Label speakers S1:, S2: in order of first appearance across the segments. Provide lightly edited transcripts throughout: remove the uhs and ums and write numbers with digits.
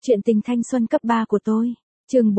S1: Chuyện tình thanh xuân cấp 3 của tôi. Chương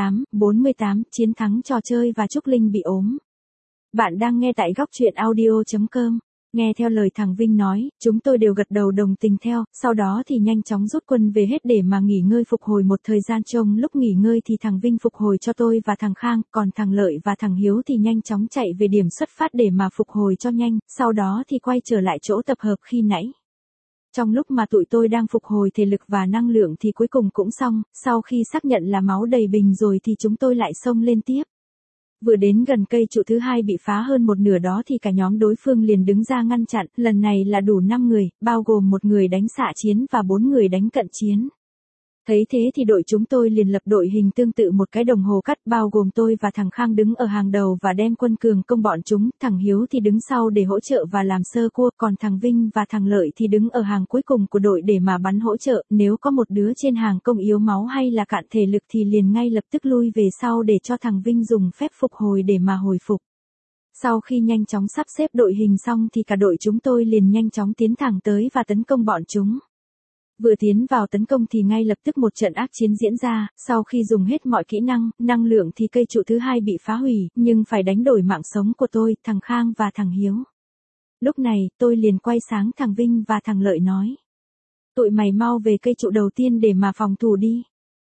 S1: 48, chiến thắng trò chơi và Trúc Linh bị ốm. Bạn đang nghe tại góc truyện audio.com. Nghe theo lời thằng Vinh nói, chúng tôi đều gật đầu đồng tình theo, sau đó thì nhanh chóng rút quân về hết để mà nghỉ ngơi phục hồi một thời gian. Trong lúc nghỉ ngơi thì thằng Vinh phục hồi cho tôi và thằng Khang, còn thằng Lợi và thằng Hiếu thì nhanh chóng chạy về điểm xuất phát để mà phục hồi cho nhanh, sau đó thì quay trở lại chỗ tập hợp khi nãy. Trong lúc mà tụi tôi đang phục hồi thể lực và năng lượng thì cuối cùng cũng xong, sau khi xác nhận là máu đầy bình rồi thì chúng tôi lại xông lên tiếp. Vừa đến gần cây trụ thứ hai bị phá hơn một nửa đó thì cả nhóm đối phương liền đứng ra ngăn chặn, lần này là đủ 5 người, bao gồm một người đánh xạ chiến và 4 người đánh cận chiến. Thấy thế thì đội chúng tôi liền lập đội hình tương tự một cái đồng hồ cắt, bao gồm tôi và thằng Khang đứng ở hàng đầu và đem quân cường công bọn chúng, thằng Hiếu thì đứng sau để hỗ trợ và làm sơ cua, còn thằng Vinh và thằng Lợi thì đứng ở hàng cuối cùng của đội để mà bắn hỗ trợ, nếu có một đứa trên hàng công yếu máu hay là cạn thể lực thì liền ngay lập tức lui về sau để cho thằng Vinh dùng phép phục hồi để mà hồi phục. Sau khi nhanh chóng sắp xếp đội hình xong thì cả đội chúng tôi liền nhanh chóng tiến thẳng tới và tấn công bọn chúng. Vừa tiến vào tấn công thì ngay lập tức một trận ác chiến diễn ra, sau khi dùng hết mọi kỹ năng lượng thì cây trụ thứ hai bị phá hủy, nhưng phải đánh đổi mạng sống của tôi, thằng Khang và thằng Hiếu. Lúc này, tôi liền quay sang thằng Vinh và thằng Lợi nói. Tụi mày mau về cây trụ đầu tiên để mà phòng thủ đi.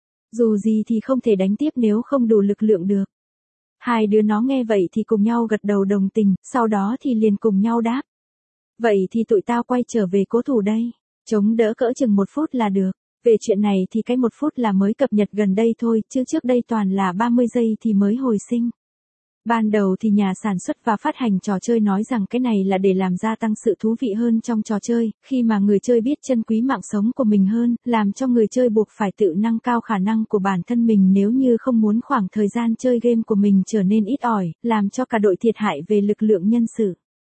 S1: Dù gì thì không thể đánh tiếp nếu không đủ lực lượng được. Hai đứa nó nghe vậy thì cùng nhau gật đầu đồng tình, sau đó thì liền cùng nhau đáp. Vậy thì tụi tao quay trở về cố thủ đây. Chống đỡ cỡ chừng 1 phút là được. Về chuyện này thì cái 1 phút là mới cập nhật gần đây thôi, chứ trước đây toàn là 30 giây thì mới hồi sinh. Ban đầu thì nhà sản xuất và phát hành trò chơi nói rằng cái này là để làm gia tăng sự thú vị hơn trong trò chơi, khi mà người chơi biết trân quý mạng sống của mình hơn, làm cho người chơi buộc phải tự nâng cao khả năng của bản thân mình nếu như không muốn khoảng thời gian chơi game của mình trở nên ít ỏi, làm cho cả đội thiệt hại về lực lượng nhân sự.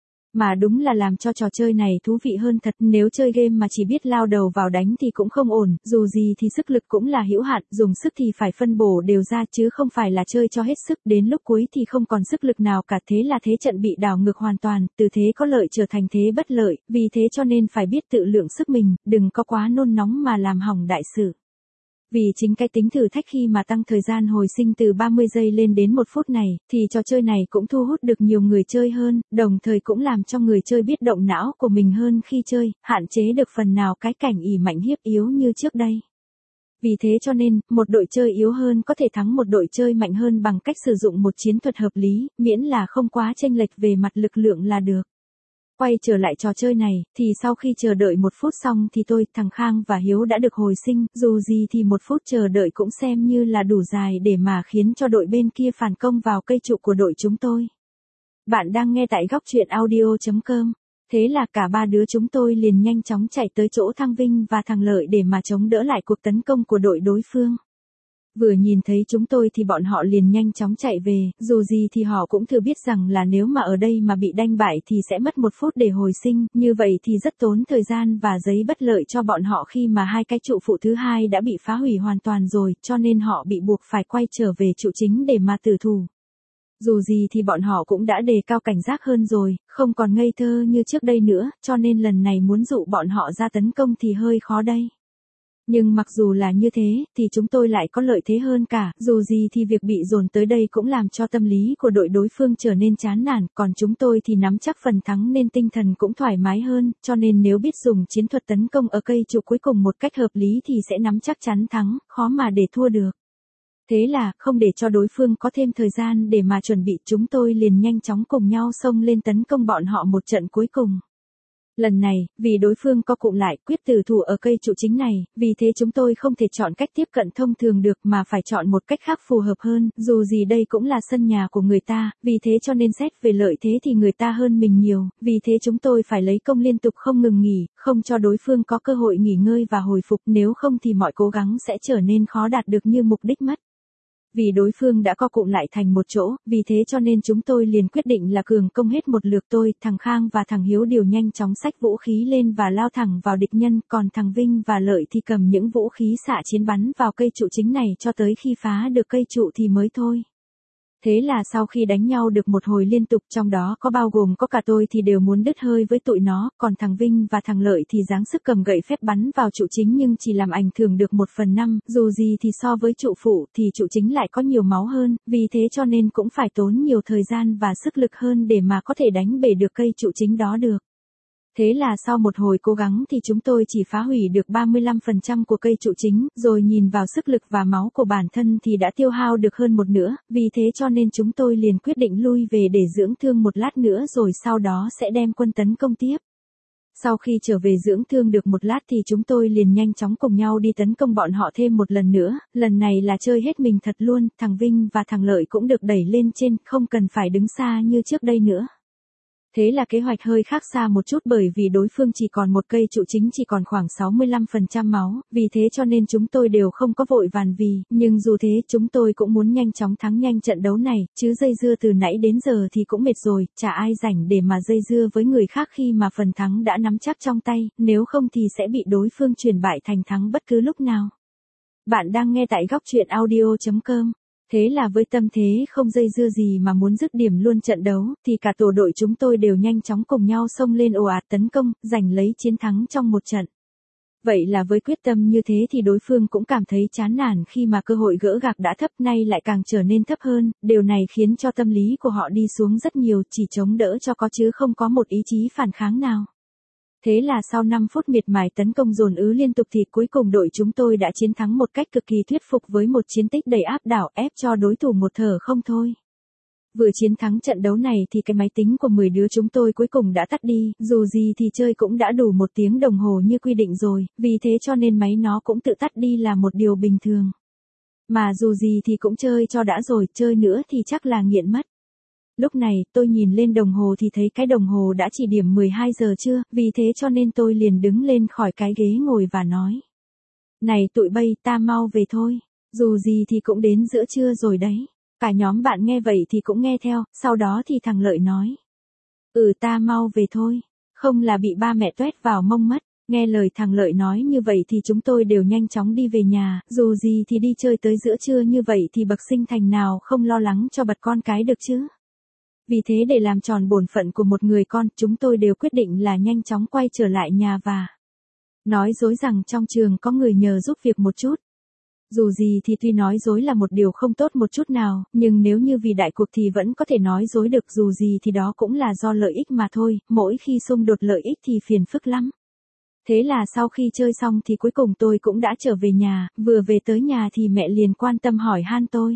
S1: Mà đúng là làm cho trò chơi này thú vị hơn thật, nếu chơi game mà chỉ biết lao đầu vào đánh thì cũng không ổn, dù gì thì sức lực cũng là hữu hạn, dùng sức thì phải phân bổ đều ra chứ không phải là chơi cho hết sức, đến lúc cuối thì không còn sức lực nào cả, thế là thế trận bị đảo ngược hoàn toàn, từ thế có lợi trở thành thế bất lợi, vì thế cho nên phải biết tự lượng sức mình, đừng có quá nôn nóng mà làm hỏng đại sự. Vì chính cái tính thử thách khi mà tăng thời gian hồi sinh từ 30 giây lên đến 1 phút này, thì trò chơi này cũng thu hút được nhiều người chơi hơn, đồng thời cũng làm cho người chơi biết động não của mình hơn khi chơi, hạn chế được phần nào cái cảnh ỷ mạnh hiếp yếu như trước đây. Vì thế cho nên, một đội chơi yếu hơn có thể thắng một đội chơi mạnh hơn bằng cách sử dụng một chiến thuật hợp lý, miễn là không quá chênh lệch về mặt lực lượng là được. Quay trở lại trò chơi này, thì sau khi chờ đợi 1 phút xong thì tôi, thằng Khang và Hiếu đã được hồi sinh, dù gì thì 1 phút chờ đợi cũng xem như là đủ dài để mà khiến cho đội bên kia phản công vào cây trụ của đội chúng tôi. Bạn đang nghe tại góc truyện audio.com. Thế là cả 3 đứa chúng tôi liền nhanh chóng chạy tới chỗ thằng Vinh và thằng Lợi để mà chống đỡ lại cuộc tấn công của đội đối phương. Vừa nhìn thấy chúng tôi thì bọn họ liền nhanh chóng chạy về, dù gì thì họ cũng thừa biết rằng là nếu mà ở đây mà bị đánh bại thì sẽ mất 1 phút để hồi sinh, như vậy thì rất tốn thời gian và giấy bất lợi cho bọn họ khi mà hai cái trụ phụ thứ hai đã bị phá hủy hoàn toàn rồi, cho nên họ bị buộc phải quay trở về trụ chính để mà tử thủ. Dù gì thì bọn họ cũng đã đề cao cảnh giác hơn rồi, không còn ngây thơ như trước đây nữa, cho nên lần này muốn dụ bọn họ ra tấn công thì hơi khó đây. Nhưng mặc dù là như thế, thì chúng tôi lại có lợi thế hơn cả, dù gì thì việc bị dồn tới đây cũng làm cho tâm lý của đội đối phương trở nên chán nản, còn chúng tôi thì nắm chắc phần thắng nên tinh thần cũng thoải mái hơn, cho nên nếu biết dùng chiến thuật tấn công ở cây trụ cuối cùng một cách hợp lý thì sẽ nắm chắc chắn thắng, khó mà để thua được. Thế là, không để cho đối phương có thêm thời gian để mà chuẩn bị, chúng tôi liền nhanh chóng cùng nhau xông lên tấn công bọn họ một trận cuối cùng. Lần này, vì đối phương co cụm lại quyết tử thủ ở cây trụ chính này, vì thế chúng tôi không thể chọn cách tiếp cận thông thường được mà phải chọn một cách khác phù hợp hơn, dù gì đây cũng là sân nhà của người ta, vì thế cho nên xét về lợi thế thì người ta hơn mình nhiều, vì thế chúng tôi phải lấy công liên tục không ngừng nghỉ, không cho đối phương có cơ hội nghỉ ngơi và hồi phục, nếu không thì mọi cố gắng sẽ trở nên khó đạt được như mục đích mất. Vì đối phương đã co cụm lại thành một chỗ, vì thế cho nên chúng tôi liền quyết định là cường công hết một lượt. Tôi, thằng Khang và thằng Hiếu đều nhanh chóng xách vũ khí lên và lao thẳng vào địch nhân, còn thằng Vinh và Lợi thì cầm những vũ khí xạ chiến bắn vào cây trụ chính này cho tới khi phá được cây trụ thì mới thôi. Thế là sau khi đánh nhau được một hồi liên tục, trong đó có bao gồm có cả tôi thì đều muốn đứt hơi với tụi nó, còn thằng Vinh và thằng Lợi thì giáng sức cầm gậy phép bắn vào trụ chính nhưng chỉ làm ảnh hưởng được 1/5, dù gì thì so với trụ phụ thì trụ chính lại có nhiều máu hơn, vì thế cho nên cũng phải tốn nhiều thời gian và sức lực hơn để mà có thể đánh bể được cây trụ chính đó được. Thế là sau một hồi cố gắng thì chúng tôi chỉ phá hủy được 35% của cây trụ chính, rồi nhìn vào sức lực và máu của bản thân thì đã tiêu hao được hơn một nửa, vì thế cho nên chúng tôi liền quyết định lui về để dưỡng thương một lát nữa rồi sau đó sẽ đem quân tấn công tiếp. Sau khi trở về dưỡng thương được một lát thì chúng tôi liền nhanh chóng cùng nhau đi tấn công bọn họ thêm một lần nữa, lần này là chơi hết mình thật luôn, thằng Vinh và thằng Lợi cũng được đẩy lên trên, không cần phải đứng xa như trước đây nữa. Thế là kế hoạch hơi khác xa một chút bởi vì đối phương chỉ còn một cây trụ chính chỉ còn khoảng 65% máu, vì thế cho nên chúng tôi đều không có vội vàn nhưng dù thế chúng tôi cũng muốn nhanh chóng thắng nhanh trận đấu này, chứ dây dưa từ nãy đến giờ thì cũng mệt rồi, chả ai rảnh để mà dây dưa với người khác khi mà phần thắng đã nắm chắc trong tay, nếu không thì sẽ bị đối phương chuyển bại thành thắng bất cứ lúc nào. Bạn đang nghe tại góc truyện audio.com. Thế là với tâm thế không dây dưa gì mà muốn dứt điểm luôn trận đấu, thì cả tổ đội chúng tôi đều nhanh chóng cùng nhau xông lên ồ ạt tấn công, giành lấy chiến thắng trong một trận. Vậy là với quyết tâm như thế thì đối phương cũng cảm thấy chán nản khi mà cơ hội gỡ gạc đã thấp nay lại càng trở nên thấp hơn, điều này khiến cho tâm lý của họ đi xuống rất nhiều, chỉ chống đỡ cho có chứ không có một ý chí phản kháng nào. Thế là sau 5 phút miệt mài tấn công dồn ứ liên tục thì cuối cùng đội chúng tôi đã chiến thắng một cách cực kỳ thuyết phục với một chiến tích đầy áp đảo ép cho đối thủ một thở không thôi. Vừa chiến thắng trận đấu này thì cái máy tính của 10 đứa chúng tôi cuối cùng đã tắt đi, dù gì thì chơi cũng đã đủ 1 tiếng đồng hồ như quy định rồi, vì thế cho nên máy nó cũng tự tắt đi là một điều bình thường. Mà dù gì thì cũng chơi cho đã rồi, chơi nữa thì chắc là nghiện mất. Lúc này, tôi nhìn lên đồng hồ thì thấy cái đồng hồ đã chỉ điểm 12 giờ trưa, vì thế cho nên tôi liền đứng lên khỏi cái ghế ngồi và nói. Này tụi bay, ta mau về thôi, dù gì thì cũng đến giữa trưa rồi đấy. Cả nhóm bạn nghe vậy thì cũng nghe theo, sau đó thì thằng Lợi nói. Ta mau về thôi, không là bị ba mẹ tuét vào mông mất. Nghe lời thằng Lợi nói như vậy thì chúng tôi đều nhanh chóng đi về nhà, dù gì thì đi chơi tới giữa trưa như vậy thì bậc sinh thành nào không lo lắng cho bật con cái được chứ. Vì thế để làm tròn bổn phận của một người con, chúng tôi đều quyết định là nhanh chóng quay trở lại nhà và nói dối rằng trong trường có người nhờ giúp việc một chút. Dù gì thì tuy nói dối là một điều không tốt một chút nào, nhưng nếu như vì đại cuộc thì vẫn có thể nói dối được, dù gì thì đó cũng là do lợi ích mà thôi, mỗi khi xung đột lợi ích thì phiền phức lắm. Thế là sau khi chơi xong thì cuối cùng tôi cũng đã trở về nhà, vừa về tới nhà thì mẹ liền quan tâm hỏi han tôi.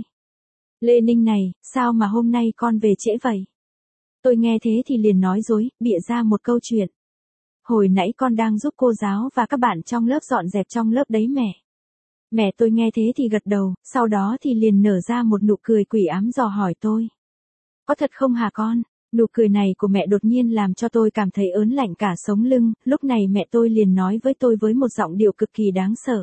S1: Lê Ninh này, sao mà hôm nay con về trễ vậy? Tôi nghe thế thì liền nói dối, bịa ra một câu chuyện. Hồi nãy con đang giúp cô giáo và các bạn trong lớp dọn dẹp trong lớp đấy mẹ. Mẹ tôi nghe thế thì gật đầu, sau đó thì liền nở ra một nụ cười quỷ ám dò hỏi tôi. Có thật không hả con? Nụ cười này của mẹ đột nhiên làm cho tôi cảm thấy ớn lạnh cả sống lưng, lúc này mẹ tôi liền nói với tôi với một giọng điệu cực kỳ đáng sợ.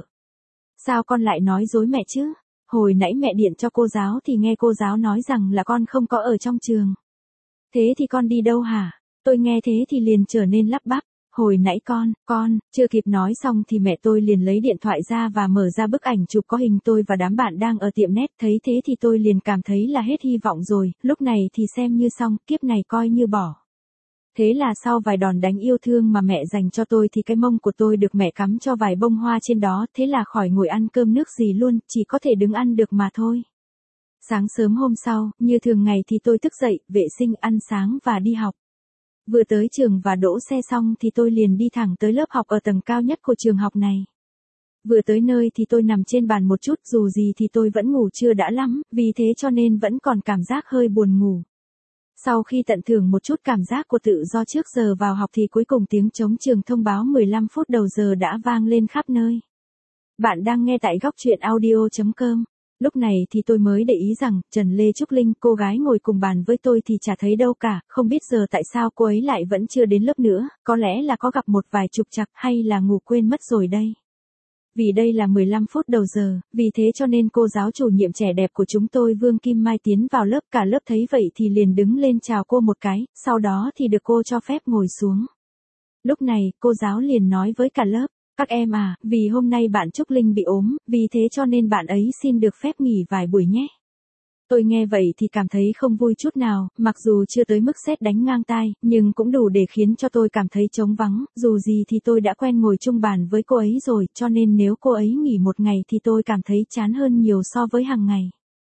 S1: Sao con lại nói dối mẹ chứ? Hồi nãy mẹ điện cho cô giáo thì nghe cô giáo nói rằng là con không có ở trong trường. Thế thì con đi đâu hả? Tôi nghe thế thì liền trở nên lắp bắp. Hồi nãy con, chưa kịp nói xong thì mẹ tôi liền lấy điện thoại ra và mở ra bức ảnh chụp có hình tôi và đám bạn đang ở tiệm net, thấy thế thì tôi liền cảm thấy là hết hy vọng rồi, lúc này thì xem như xong, kiếp này coi như bỏ. Thế là sau vài đòn đánh yêu thương mà mẹ dành cho tôi thì cái mông của tôi được mẹ cắm cho vài bông hoa trên đó, thế là khỏi ngồi ăn cơm nước gì luôn, chỉ có thể đứng ăn được mà thôi. Sáng sớm hôm sau, như thường ngày thì tôi thức dậy, vệ sinh, ăn sáng và đi học. Vừa tới trường và đỗ xe xong thì tôi liền đi thẳng tới lớp học ở tầng cao nhất của trường học này. Vừa tới nơi thì tôi nằm trên bàn một chút, dù gì thì tôi vẫn ngủ chưa đã lắm, vì thế cho nên vẫn còn cảm giác hơi buồn ngủ. Sau khi tận hưởng một chút cảm giác của tự do trước giờ vào học thì cuối cùng tiếng trống trường thông báo 15 phút đầu giờ đã vang lên khắp nơi. Bạn đang nghe tại góc truyện audio.com. Lúc này thì tôi mới để ý rằng, Trần Lê Trúc Linh, cô gái ngồi cùng bàn với tôi thì chả thấy đâu cả, không biết giờ tại sao cô ấy lại vẫn chưa đến lớp nữa, có lẽ là có gặp một vài trục trặc hay là ngủ quên mất rồi đây. Vì đây là 15 phút đầu giờ, vì thế cho nên cô giáo chủ nhiệm trẻ đẹp của chúng tôi Vương Kim Mai tiến vào lớp, cả lớp thấy vậy thì liền đứng lên chào cô một cái, sau đó thì được cô cho phép ngồi xuống. Lúc này, cô giáo liền nói với cả lớp. Các em à, vì hôm nay bạn Trúc Linh bị ốm, vì thế cho nên bạn ấy xin được phép nghỉ vài buổi nhé. Tôi nghe vậy thì cảm thấy không vui chút nào, mặc dù chưa tới mức sét đánh ngang tai, nhưng cũng đủ để khiến cho tôi cảm thấy trống vắng, dù gì thì tôi đã quen ngồi chung bàn với cô ấy rồi, cho nên nếu cô ấy nghỉ một ngày thì tôi cảm thấy chán hơn nhiều so với hàng ngày.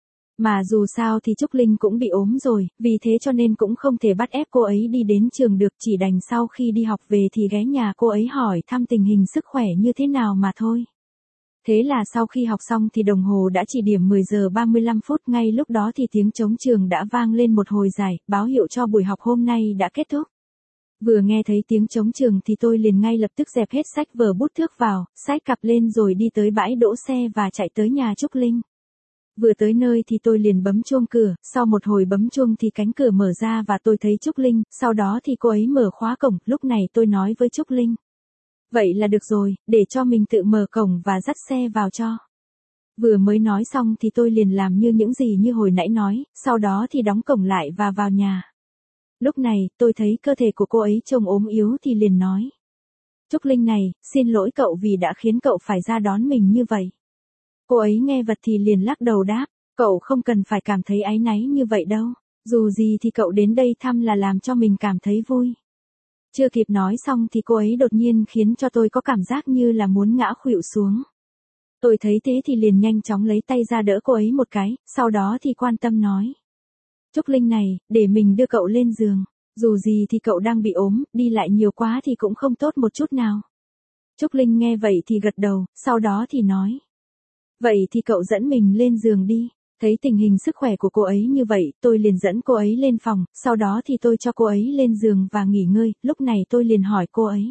S1: Mà dù sao thì Trúc Linh cũng bị ốm rồi, vì thế cho nên cũng không thể bắt ép cô ấy đi đến trường được, chỉ đành sau khi đi học về thì ghé nhà cô ấy hỏi thăm tình hình sức khỏe như thế nào mà thôi. Thế là sau khi học xong thì đồng hồ đã chỉ điểm 10 giờ 35 phút, ngay lúc đó thì tiếng trống trường đã vang lên một hồi dài, báo hiệu cho buổi học hôm nay đã kết thúc. Vừa nghe thấy tiếng trống trường thì tôi liền ngay lập tức dẹp hết sách vở bút thước vào, xách cặp lên rồi đi tới bãi đỗ xe và chạy tới nhà Trúc Linh. Vừa tới nơi thì tôi liền bấm chuông cửa, sau một hồi bấm chuông thì cánh cửa mở ra và tôi thấy Trúc Linh, sau đó thì cô ấy mở khóa cổng, lúc này tôi nói với Trúc Linh. Vậy là được rồi, để cho mình tự mở cổng và dắt xe vào cho. Vừa mới nói xong thì tôi liền làm như những gì như hồi nãy nói, sau đó thì đóng cổng lại và vào nhà. Lúc này, tôi thấy cơ thể của cô ấy trông ốm yếu thì liền nói. Trúc Linh này, xin lỗi cậu vì đã khiến cậu phải ra đón mình như vậy. Cô ấy nghe vậy thì liền lắc đầu đáp, cậu không cần phải cảm thấy áy náy như vậy đâu, dù gì thì cậu đến đây thăm là làm cho mình cảm thấy vui. Chưa kịp nói xong thì cô ấy đột nhiên khiến cho tôi có cảm giác như là muốn ngã khuỵu xuống. Tôi thấy thế thì liền nhanh chóng lấy tay ra đỡ cô ấy một cái, sau đó thì quan tâm nói. Trúc Linh này, để mình đưa cậu lên giường, dù gì thì cậu đang bị ốm, đi lại nhiều quá thì cũng không tốt một chút nào. Trúc Linh nghe vậy thì gật đầu, sau đó thì nói. Vậy thì cậu dẫn mình lên giường đi. Thấy tình hình sức khỏe của cô ấy như vậy, tôi liền dẫn cô ấy lên phòng, sau đó thì tôi cho cô ấy lên giường và nghỉ ngơi, lúc này tôi liền hỏi cô ấy.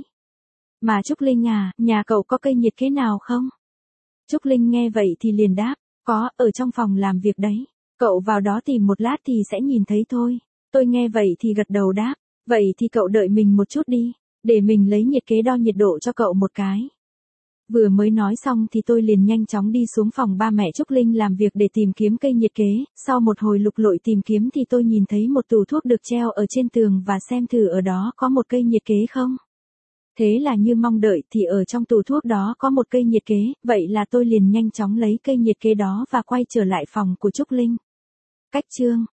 S1: Mà Trúc Linh à, nhà cậu có cây nhiệt kế nào không? Trúc Linh nghe vậy thì liền đáp, có, ở trong phòng làm việc đấy. Cậu vào đó tìm một lát thì sẽ nhìn thấy thôi. Tôi nghe vậy thì gật đầu đáp, vậy thì cậu đợi mình một chút đi, để mình lấy nhiệt kế đo nhiệt độ cho cậu một cái. Vừa mới nói xong thì tôi liền nhanh chóng đi xuống phòng ba mẹ Trúc Linh làm việc để tìm kiếm cây nhiệt kế, sau một hồi lục lọi tìm kiếm thì tôi nhìn thấy một tủ thuốc được treo ở trên tường và xem thử ở đó có một cây nhiệt kế không. Thế là như mong đợi thì ở trong tủ thuốc đó có một cây nhiệt kế, vậy là tôi liền nhanh chóng lấy cây nhiệt kế đó và quay trở lại phòng của Trúc Linh. Cách chương